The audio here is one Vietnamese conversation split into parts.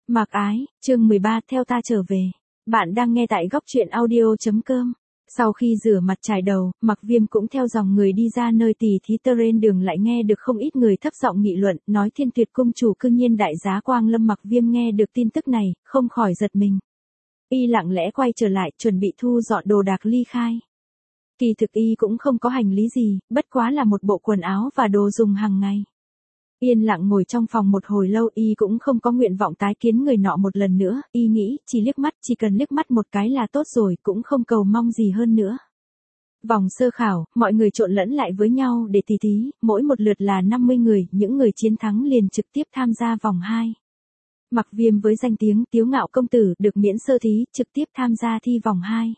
Mạc Ái, chương 13, theo ta trở về. Bạn đang nghe tại góc truyện audio.com. Sau khi rửa mặt chải đầu, Mạc Viêm cũng theo dòng người đi ra nơi tỉ thí trên đường, lại nghe được không ít người thấp giọng nghị luận, nói Thiên Tuyệt cung chủ cư nhiên đại giá Quang Lâm. Mạc Viêm nghe được tin tức này, không khỏi giật mình. Y lặng lẽ quay trở lại, chuẩn bị thu dọn đồ đạc ly khai. Kỳ thực Y cũng không có hành lý gì, bất quá là một bộ quần áo và đồ dùng hàng ngày. Yên lặng ngồi trong phòng một hồi lâu, Y cũng không có nguyện vọng tái kiến người nọ một lần nữa. Y nghĩ, chỉ cần liếc mắt một cái là tốt rồi, cũng không cầu mong gì hơn nữa. Vòng sơ khảo, mọi người trộn lẫn lại với nhau để tỉ thí, mỗi một lượt là 50 người, những người chiến thắng liền trực tiếp tham gia vòng 2. Mạc Viêm với danh tiếng Tiếu Ngạo công tử được miễn sơ thí, trực tiếp tham gia thi vòng 2.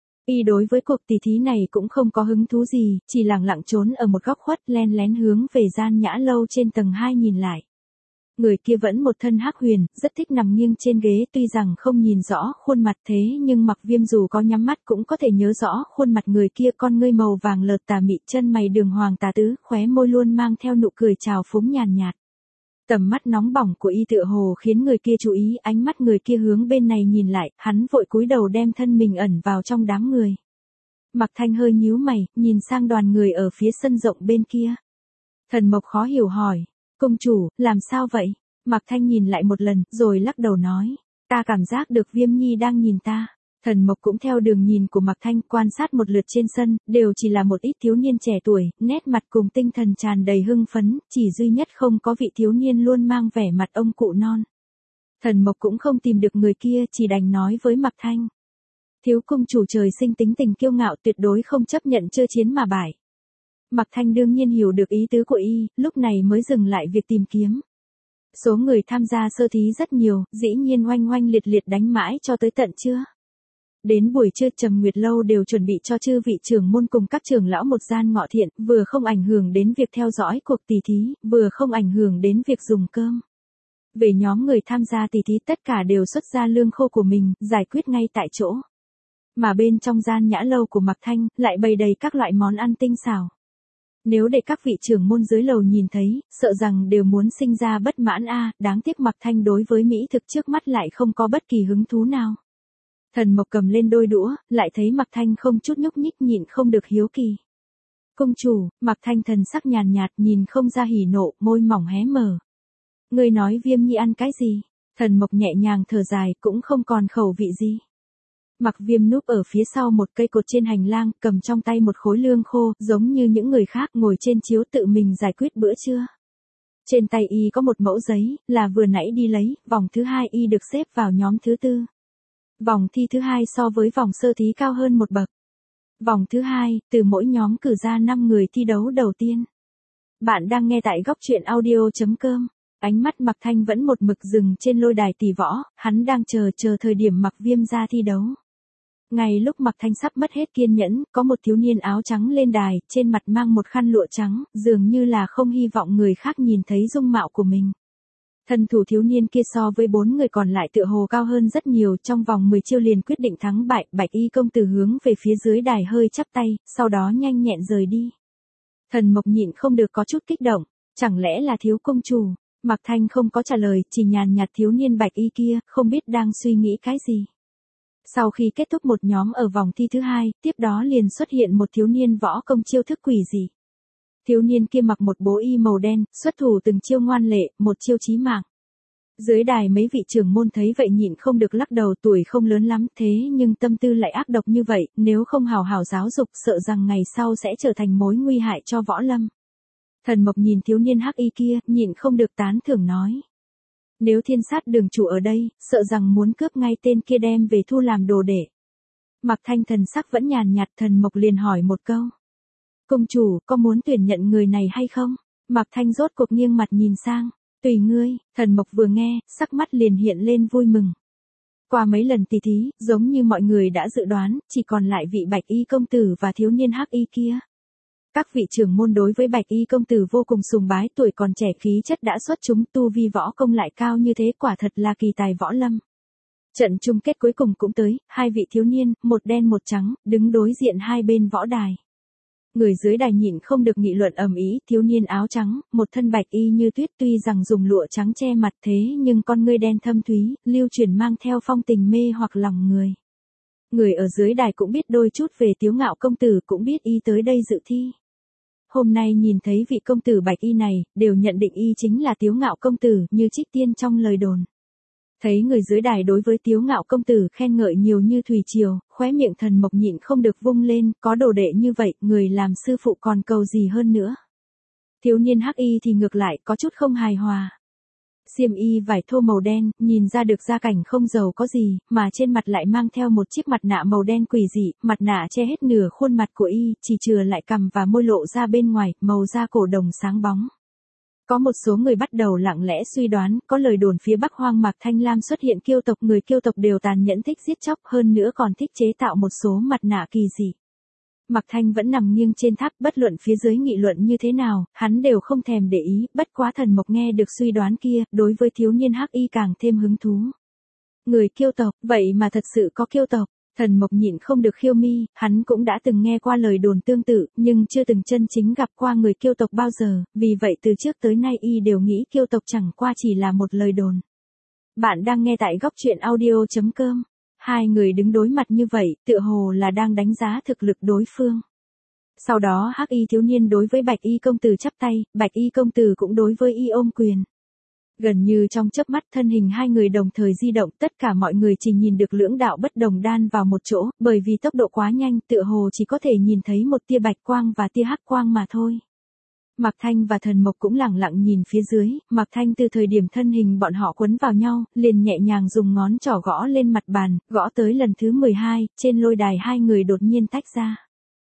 Y đối với cuộc tỉ thí này cũng không có hứng thú gì, chỉ lặng lặng trốn ở một góc khuất, len lén hướng về gian nhã lâu trên tầng 2 nhìn lại. Người kia vẫn một thân hắc huyền, rất thích nằm nghiêng trên ghế, tuy rằng không nhìn rõ khuôn mặt thế nhưng Mạc Viêm dù có nhắm mắt cũng có thể nhớ rõ khuôn mặt người kia, con ngươi màu vàng lợt tà mị, chân mày đường hoàng tà tứ, khóe môi luôn mang theo nụ cười trào phúng nhàn nhạt. Tầm mắt nóng bỏng của Y tựa hồ khiến người kia chú ý, ánh mắt người kia hướng bên này nhìn lại, hắn vội cúi đầu đem thân mình ẩn vào trong đám người. Mạc Thanh hơi nhíu mày, nhìn sang đoàn người ở phía sân rộng bên kia. Thần Mộc khó hiểu hỏi, công chủ, làm sao vậy? Mạc Thanh nhìn lại một lần, rồi lắc đầu nói, ta cảm giác được Viêm Nhi đang nhìn ta. Thần Mộc cũng theo đường nhìn của Mạc Thanh quan sát một lượt trên sân, đều chỉ là một ít thiếu niên trẻ tuổi, nét mặt cùng tinh thần tràn đầy hưng phấn, chỉ duy nhất không có vị thiếu niên luôn mang vẻ mặt ông cụ non. Thần Mộc cũng không tìm được người kia, chỉ đành nói với Mạc Thanh. Thiếu công chủ trời sinh tính tình kiêu ngạo, tuyệt đối không chấp nhận chơi chiến mà bại. Mạc Thanh đương nhiên hiểu được ý tứ của Y, lúc này mới dừng lại việc tìm kiếm. Số người tham gia sơ thí rất nhiều, dĩ nhiên oanh oanh liệt liệt đánh mãi cho tới tận trưa. Đến buổi trưa Trầm Nguyệt Lâu đều chuẩn bị cho chư vị trưởng môn cùng các trưởng lão một gian ngọ thiện, vừa không ảnh hưởng đến việc theo dõi cuộc tỉ thí, vừa không ảnh hưởng đến việc dùng cơm. Về nhóm người tham gia tỉ thí tất cả đều xuất ra lương khô của mình, giải quyết ngay tại chỗ. Mà bên trong gian nhã lâu của Mạc Thanh, lại bày đầy các loại món ăn tinh xảo. Nếu để các vị trưởng môn dưới lầu nhìn thấy, sợ rằng đều muốn sinh ra bất mãn đáng tiếc Mạc Thanh đối với mỹ thực trước mắt lại không có bất kỳ hứng thú nào. Thần Mộc cầm lên đôi đũa, lại thấy Mạc Thanh không chút nhúc nhích, nhịn không được hiếu kỳ. Công chủ, Mạc Thanh thần sắc nhàn nhạt, nhìn không ra hỉ nộ, môi mỏng hé mở. Ngươi nói Viêm Nhi ăn cái gì? Thần Mộc nhẹ nhàng thở dài, cũng không còn khẩu vị gì. Mạc Viêm núp ở phía sau một cây cột trên hành lang, cầm trong tay một khối lương khô, giống như những người khác ngồi trên chiếu tự mình giải quyết bữa trưa. Trên tay Y có một mẫu giấy, là vừa nãy đi lấy, vòng thứ 2 Y được xếp vào nhóm thứ 4. Vòng thi thứ 2 so với vòng sơ thí cao hơn một bậc. Vòng thứ 2, từ mỗi nhóm cử ra 5 người thi đấu đầu tiên. Bạn đang nghe tại góc truyện audio.com. Ánh mắt Mạc Thanh vẫn một mực dừng trên lôi đài tỷ võ, hắn đang chờ thời điểm Mạc Viêm ra thi đấu. Ngay lúc Mạc Thanh sắp mất hết kiên nhẫn, có một thiếu niên áo trắng lên đài, trên mặt mang một khăn lụa trắng, dường như là không hy vọng người khác nhìn thấy dung mạo của mình. Thân thủ thiếu niên kia so với 4 người còn lại tựa hồ cao hơn rất nhiều, trong vòng 10 chiêu liền quyết định thắng bại. Bạch Y công tử hướng về phía dưới đài hơi chắp tay, sau đó nhanh nhẹn rời đi. Thần Mộc nhịn không được có chút kích động, chẳng lẽ là thiếu công chủ? Mạc Thanh không có trả lời, chỉ nhàn nhạt thiếu niên Bạch Y kia, không biết đang suy nghĩ cái gì. Sau khi kết thúc một nhóm ở vòng thi thứ 2, tiếp đó liền xuất hiện một thiếu niên võ công chiêu thức quỷ dị. Thiếu niên kia mặc một bố y màu đen, xuất thủ từng chiêu ngoan lệ, một chiêu chí mạng. Dưới đài mấy vị trưởng môn thấy vậy nhịn không được lắc đầu, tuổi không lớn lắm, thế nhưng tâm tư lại ác độc như vậy, nếu không hào hào giáo dục sợ rằng ngày sau sẽ trở thành mối nguy hại cho võ lâm. Thần Mộc nhìn thiếu niên hắc y kia, nhịn không được tán thưởng nói. Nếu Thiên Sát đường chủ ở đây, sợ rằng muốn cướp ngay tên kia đem về thu làm đồ đệ. Mạc Thanh thần sắc vẫn nhàn nhạt, Thần Mộc liền hỏi một câu. Công chủ, có muốn tuyển nhận người này hay không? Mạc Thanh rốt cuộc nghiêng mặt nhìn sang. Tùy ngươi. Thần Mộc vừa nghe, sắc mắt liền hiện lên vui mừng. Qua mấy lần tỉ thí, giống như mọi người đã dự đoán, chỉ còn lại vị Bạch Y công tử và thiếu niên hắc y kia. Các vị trưởng môn đối với Bạch Y công tử vô cùng sùng bái, tuổi còn trẻ khí chất đã xuất chúng, tu vi võ công lại cao như thế, quả thật là kỳ tài võ lâm. Trận chung kết cuối cùng cũng tới, hai vị thiếu niên, một đen một trắng, đứng đối diện hai bên võ đài. Người dưới đài nhịn không được nghị luận ầm ĩ, thiếu niên áo trắng, một thân bạch y như tuyết tuy rằng dùng lụa trắng che mặt thế nhưng con ngươi đen thâm thúy, lưu truyền mang theo phong tình mê hoặc lòng người. Người ở dưới đài cũng biết đôi chút về Tiếu Ngạo công tử, cũng biết y tới đây dự thi. Hôm nay nhìn thấy vị công tử bạch y này, đều nhận định y chính là Tiếu Ngạo công tử, như trích tiên trong lời đồn. Thấy người dưới đài đối với Tiếu Ngạo công tử khen ngợi nhiều như thủy triều, khóe miệng Thần Mộc nhịn không được vung lên, có đồ đệ như vậy, người làm sư phụ còn cầu gì hơn nữa. Thiếu niên hắc y thì ngược lại có chút không hài hòa. Xiêm y vải thô màu đen, nhìn ra được gia cảnh không giàu có gì, mà trên mặt lại mang theo một chiếc mặt nạ màu đen quỷ dị, mặt nạ che hết nửa khuôn mặt của y, chỉ chừa lại cằm và môi lộ ra bên ngoài, màu da cổ đồng sáng bóng. Có một số người bắt đầu lặng lẽ suy đoán, có lời đồn phía Bắc Hoang Mạc Thanh Lam xuất hiện kiêu tộc, người kiêu tộc đều tàn nhẫn thích giết chóc, hơn nữa còn thích chế tạo một số mặt nạ kỳ dị. Mạc Thanh vẫn nằm nghiêng trên tháp, bất luận phía dưới nghị luận như thế nào, hắn đều không thèm để ý, bất quá Thần Mộc nghe được suy đoán kia, đối với thiếu niên hắc y càng thêm hứng thú. Người kiêu tộc, vậy mà thật sự có kiêu tộc. Thần Mộc nhịn không được khiêu mi, hắn cũng đã từng nghe qua lời đồn tương tự, nhưng chưa từng chân chính gặp qua người kiêu tộc bao giờ, vì vậy từ trước tới nay y đều nghĩ kiêu tộc chẳng qua chỉ là một lời đồn. Bạn đang nghe tại góc truyện audio.com. Hai người đứng đối mặt như vậy, tựa hồ là đang đánh giá thực lực đối phương. Sau đó hắc y thiếu niên đối với bạch y công tử chắp tay, bạch y công tử cũng đối với y ôm quyền. Gần như trong chớp mắt thân hình hai người đồng thời di động, tất cả mọi người chỉ nhìn được lưỡng đạo bất đồng đan vào một chỗ, bởi vì tốc độ quá nhanh, tựa hồ chỉ có thể nhìn thấy một tia bạch quang và tia hắc quang mà thôi. Mạc Thanh và Thần Mộc cũng lẳng lặng nhìn phía dưới, Mạc Thanh từ thời điểm thân hình bọn họ quấn vào nhau, liền nhẹ nhàng dùng ngón trỏ gõ lên mặt bàn, gõ tới lần thứ 12, trên lôi đài hai người đột nhiên tách ra.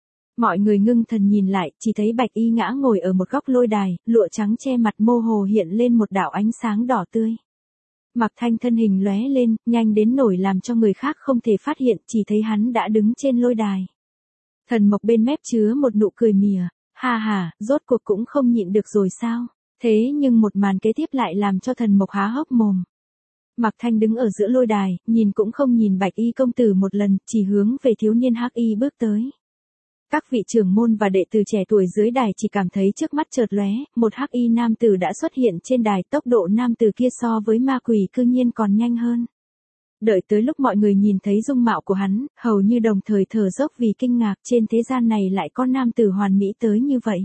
Mọi người ngưng thần nhìn lại, chỉ thấy bạch y ngã ngồi ở một góc lôi đài, lụa trắng che mặt mơ hồ hiện lên một đạo ánh sáng đỏ tươi. Mạc Thanh thân hình lóe lên, nhanh đến nổi làm cho người khác không thể phát hiện, chỉ thấy hắn đã đứng trên lôi đài. Thần Mộc bên mép chứa một nụ cười mỉa. Ha ha, rốt cuộc cũng không nhịn được rồi sao? Thế nhưng một màn kế tiếp lại làm cho Thần Mộc há hốc mồm. Mạc Thanh đứng ở giữa lôi đài, nhìn cũng không nhìn bạch y công tử một lần, chỉ hướng về thiếu niên hắc y bước tới. Các vị trưởng môn và đệ tử trẻ tuổi dưới đài chỉ cảm thấy trước mắt chợt lóe, một hắc y nam tử đã xuất hiện trên đài, tốc độ nam tử kia so với ma quỷ cư nhiên còn nhanh hơn. Đợi tới lúc mọi người nhìn thấy dung mạo của hắn, hầu như đồng thời thở dốc vì kinh ngạc, trên thế gian này lại có nam tử hoàn mỹ tới như vậy.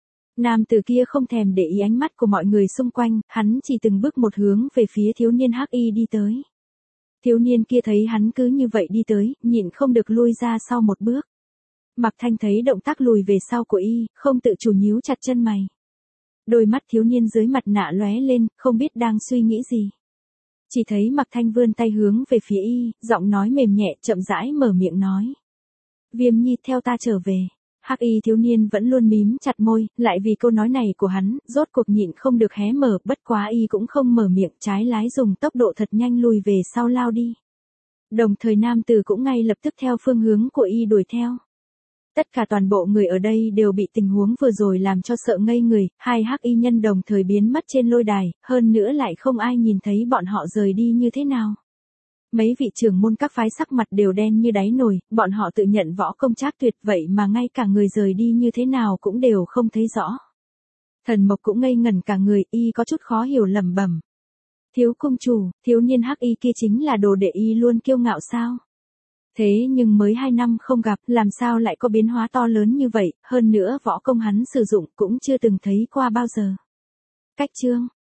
Nam tử kia không thèm để ý ánh mắt của mọi người xung quanh, hắn chỉ từng bước một hướng về phía thiếu niên hắc y đi tới. Thiếu niên kia thấy hắn cứ như vậy đi tới, nhịn không được lui ra sau một bước. Mạc Thanh thấy động tác lùi về sau của y, không tự chủ nhíu chặt chân mày. Đôi mắt thiếu niên dưới mặt nạ lóe lên, không biết đang suy nghĩ gì. Chỉ thấy Mạc Thanh vươn tay hướng về phía y, giọng nói mềm nhẹ, chậm rãi mở miệng nói. Viêm Nhi theo ta trở về. Hắc y thiếu niên vẫn luôn mím chặt môi, lại vì câu nói này của hắn, rốt cuộc nhịn không được hé mở, bất quá y cũng không mở miệng, trái lái dùng tốc độ thật nhanh lùi về sau lao đi. Đồng thời nam tử cũng ngay lập tức theo phương hướng của y đuổi theo. Tất cả toàn bộ người ở đây đều bị tình huống vừa rồi làm cho sợ ngây người, hai hắc y nhân đồng thời biến mất trên lôi đài, hơn nữa lại không ai nhìn thấy bọn họ rời đi như thế nào. Mấy vị trưởng môn các phái sắc mặt đều đen như đáy nồi, bọn họ tự nhận võ công trác tuyệt vậy mà ngay cả người rời đi như thế nào cũng đều không thấy rõ. Thần Mộc cũng ngây ngẩn cả người, y có chút khó hiểu lẩm bẩm. Thiếu công chủ, thiếu niên hắc y kia chính là đồ đệ y luôn kiêu ngạo sao? Thế nhưng mới 2 năm không gặp, làm sao lại có biến hóa to lớn như vậy, hơn nữa võ công hắn sử dụng cũng chưa từng thấy qua bao giờ. Cách chương